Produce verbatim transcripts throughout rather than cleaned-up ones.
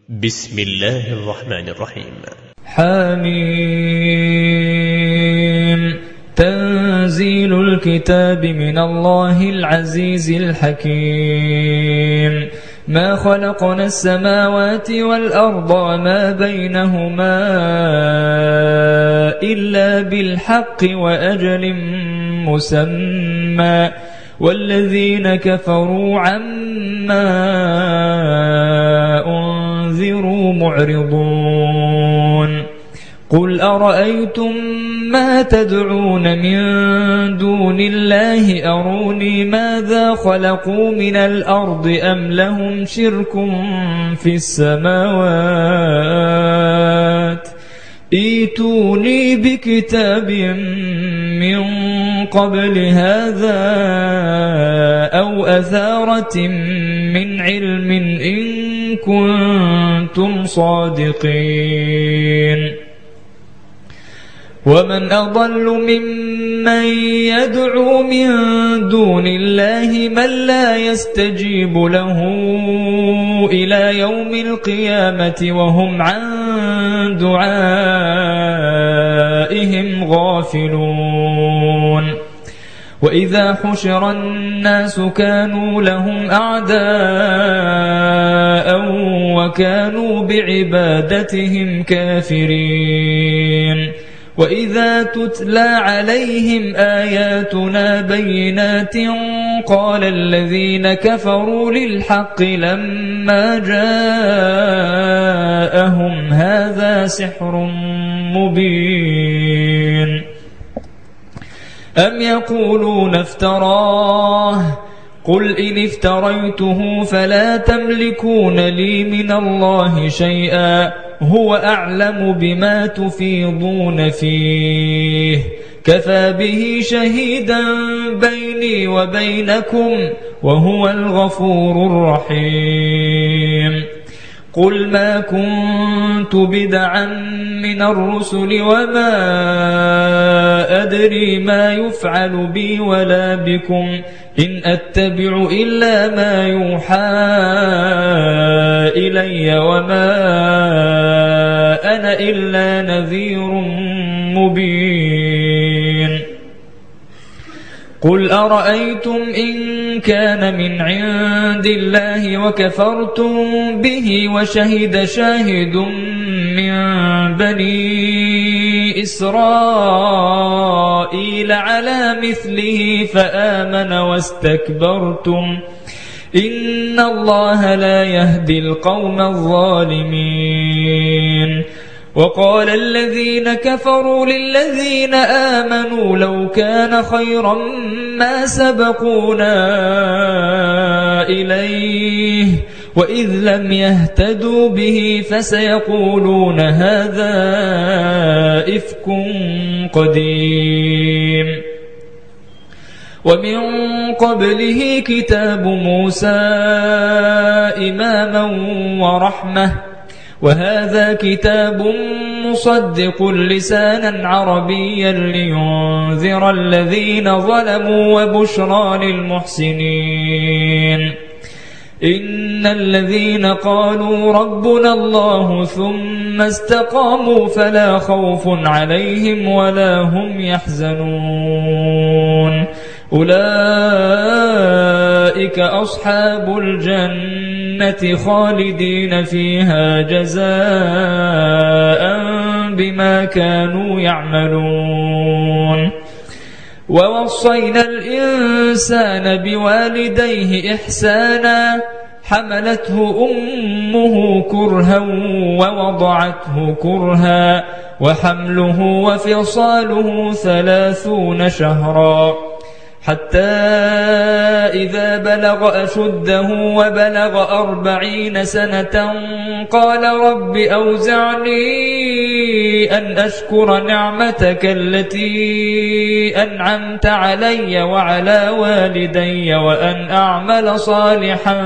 بسم الله الرحمن الرحيم. حميم. تنزيل الكتاب من الله العزيز الحكيم. ما خلقنا السماوات والأرض وما بينهما إلا بالحق وأجل مسمى والذين كفروا عما أنذروا معرضون. قل أرأيتم ما تدعون من دون الله أروني ماذا خلقوا من الأرض أم لهم شرك في السماوات ائتوني بكتاب من قبل هذا أو أثارة من علم إن كنتم صادقين. ومن أضل ممن يدعو من دون الله من لا يستجيب له إلى يوم القيامة وهم عن دعائهم غافلون. وإذا حشر الناس كانوا لهم أعداء وكانوا بعبادتهم كافرين. وإذا تتلى عليهم آياتنا بينات قال الذين كفروا للحق لما جاءهم هذا سحر مبين. أم يقولون افتراه قل إن افتريته فلا تملكون لي من الله شيئا هو أعلم بما تفيضون فيه كفى به شهيدا بيني وبينكم وهو الغفور الرحيم. قل ما كنت بدعا من الرسل وما أدري ما يفعل بي ولا بكم إن أتبع إلا ما يوحى إلي وما أنا إلا نذير مبين. قل أرأيتم إن كان من عند الله وكفرتم به وشهد شاهد من بني إسرائيل على مثله فآمن واستكبرتم إن الله لا يهدي القوم الظالمين. وقال الذين كفروا للذين آمنوا لو كان خيرا ما سبقونا إليه وإذ لم يهتدوا به فسيقولون هذا إفك قديم. ومن قبله كتاب موسى إماما ورحمة وهذا كتاب مصدق لسانا عربيا لينذر الذين ظلموا وبشرى للمحسنين. إن الذين قالوا ربنا الله ثم استقاموا فلا خوف عليهم ولا هم يحزنون أولئك أصحاب الجنة خالدين فيها جزاء بما كانوا يعملون. ووصينا الإنسان بوالديه إحسانا حملته أمه كرها ووضعته كرها وحمله وفصاله ثلاثون شهرا حتى إذا بلغ أشده وبلغ أربعين سنة قال رب أوزعني أن أشكر نعمتك التي أنعمت علي وعلى والدي وأن أعمل صالحا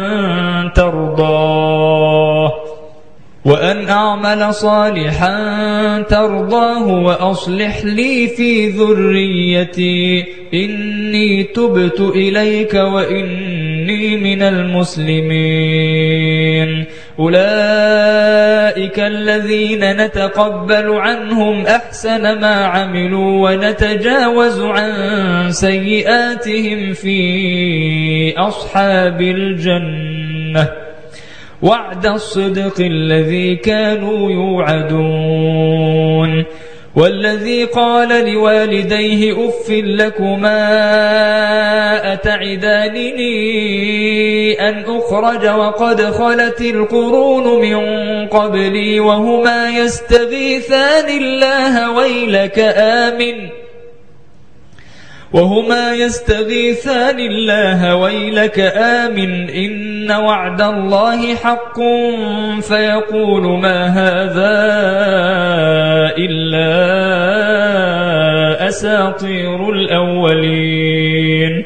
ترضاه وأن أعمل صالحا ترضاه وأصلح لي في ذريتي إني تبت إليك وإني إني من المسلمين أولئك الذين نتقبل عنهم أحسن ما عملوا ونتجاوز عن سيئاتهم في أصحاب الجنة وعد الصدق الذي كانوا يوعدون والذي قال لوالديه أف لكما أتعدانني أن أخرج وقد خلت القرون من قبلي وهما يستغيثان الله ويلك آمن وهما يستغيثان الله ويلك آمن إن وعد الله حق فيقول ما هذا إلا أساطير الأولين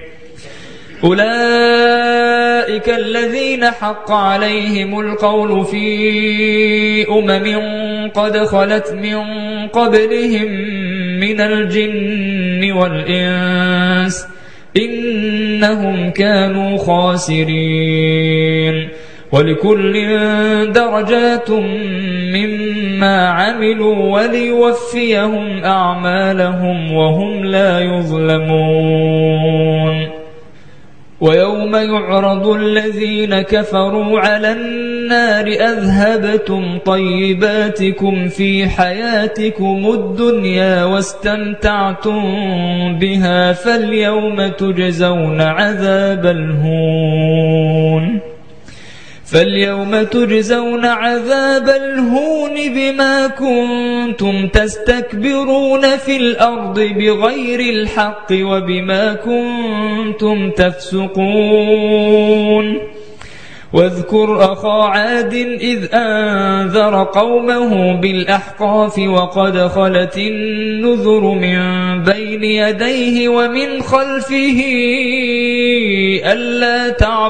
أولئك الذين حق عليهم القول في أمم قد خلت من قبلهم من الجن والإنس إنهم كانوا خاسرين ولكل درجات مما عملوا وليوفيهم أعمالهم وهم لا يظلمون ويوم يعرض الذين كفروا على النار أذهبتم طيباتكم في حياتكم الدنيا واستمتعتم بها فاليوم تجزون عذاب الهون فاليوم تجزون عذاب الهون بما كنتم تستكبرون في الأرض بغير الحق وبما كنتم تفسقون واذكر أخا عاد إذ أنذر قومه بالأحقاف وقد خلت النذر من بين يديه ومن خلفه ألا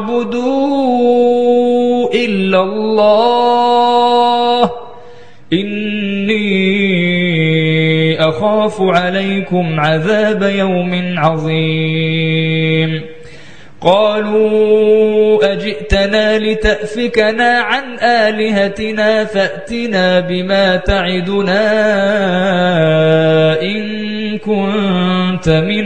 تعبدوا إلا الله إني أخاف عليكم عذاب يوم عظيم قالوا أجئتنا لتأفكنا عن آلهتنا فأتنا بما تعدنا إن كنت من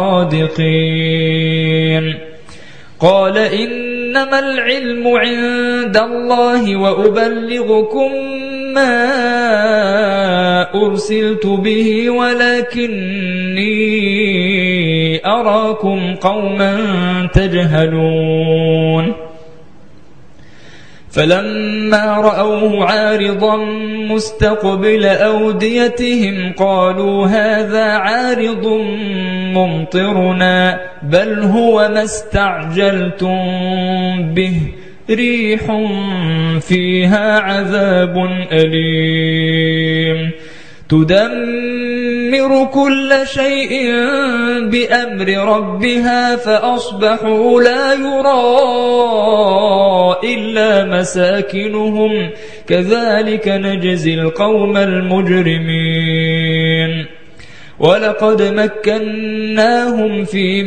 الصادقين قال إنما العلم عند الله وأبلغكم ما أرسلت به ولكني أراكم قوما تجهلون فلما رأوه عارضا مستقبل أوديتهم قالوا هذا عارض ممطرنا بل هو ما استعجلتم به ريح فيها عذاب أليم تدمر كل شيء بأمر ربها فأصبحوا لا يرى إلا مساكنهم كذلك نجزي القوم المجرمين ولقد مكناهم في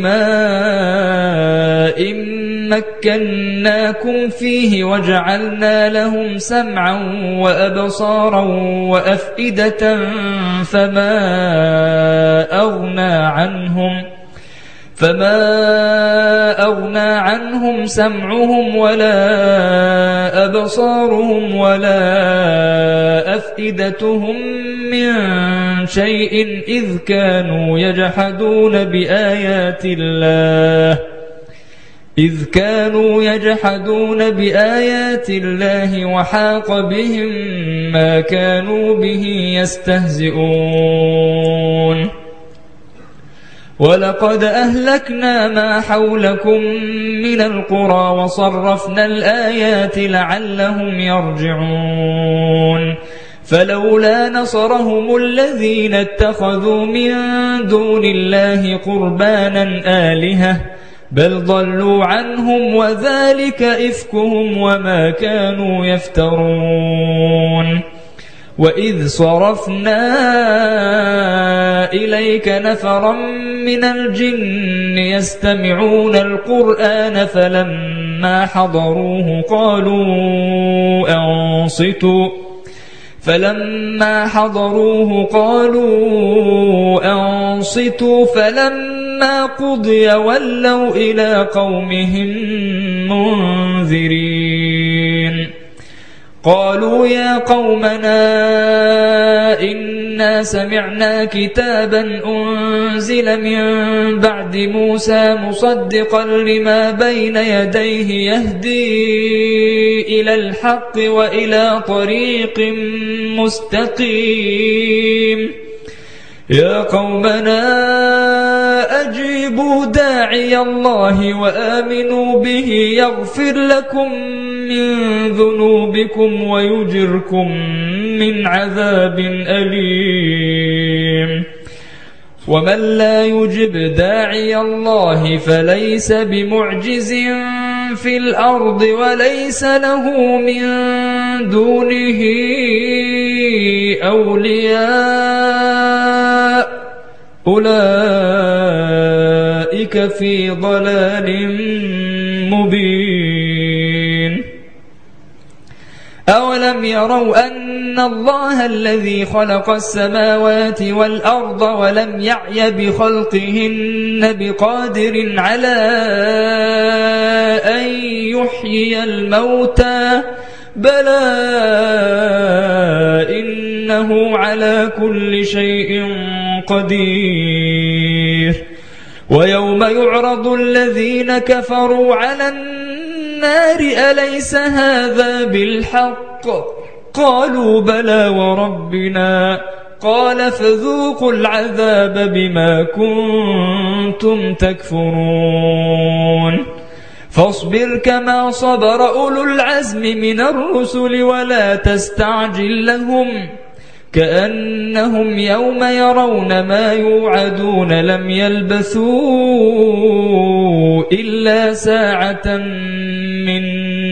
ماء مكناكم فيه وجعلنا لهم سمعا وأبصارا وأفئدة فما أغنى عنهم فما أغنى عنهم سمعهم ولا أبصارهم ولا أفئدتهم من شيء إذ كانوا يجحدون بآيات الله إذ كانوا يجحدون بآيات الله وحاق بهم ما كانوا به يستهزئون ولقد أهلكنا ما حولكم من القرى وصرفنا الآيات لعلهم يرجعون فلولا نصرهم الذين اتخذوا من دون الله قربانا آلهة بل ضلوا عنهم وذلك إفكهم وما كانوا يفترون وإذ صرفنا إليك نفرا من الجن يستمعون القرآن فلما حضروه قالوا أنصتوا فلما حضروه قالوا أنصتوا فلما قضي ولوا إلى قومهم منذرين قالوا يا قومنا إنا سمعنا كتابا أنزل من بعد موسى مصدقا لما بين يديه يهدي إلى الحق وإلى طريق مستقيم يا قومنا أجيبوا داعي الله وآمنوا به يغفر لكم من ذنوبكم ويجركم من عذاب أليم ومن لا يجب داعي الله فليس بمعجز في الأرض وليس له من دونه أولياء أولئك في ضلال مبين أولم يروا أن الله الذي خلق السماوات والأرض ولم يعي بخلقهن بقادر على أن يحيي الموتى بلى إنه على كل شيء قدير ويوم يعرض الذين كفروا على النار أليس هذا بالحق قالوا بلى وربنا قال فذوقوا العذاب بما كنتم تكفرون فاصبر كما صبر أولو العزم من الرسل ولا تستعجل لهم كأنهم يوم يرون ما يوعدون لم يلبثوا إلا ساعة من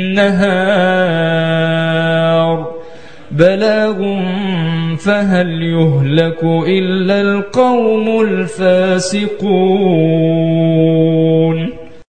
نهار بلاغ فهل يهلك إلا القوم الفاسقون.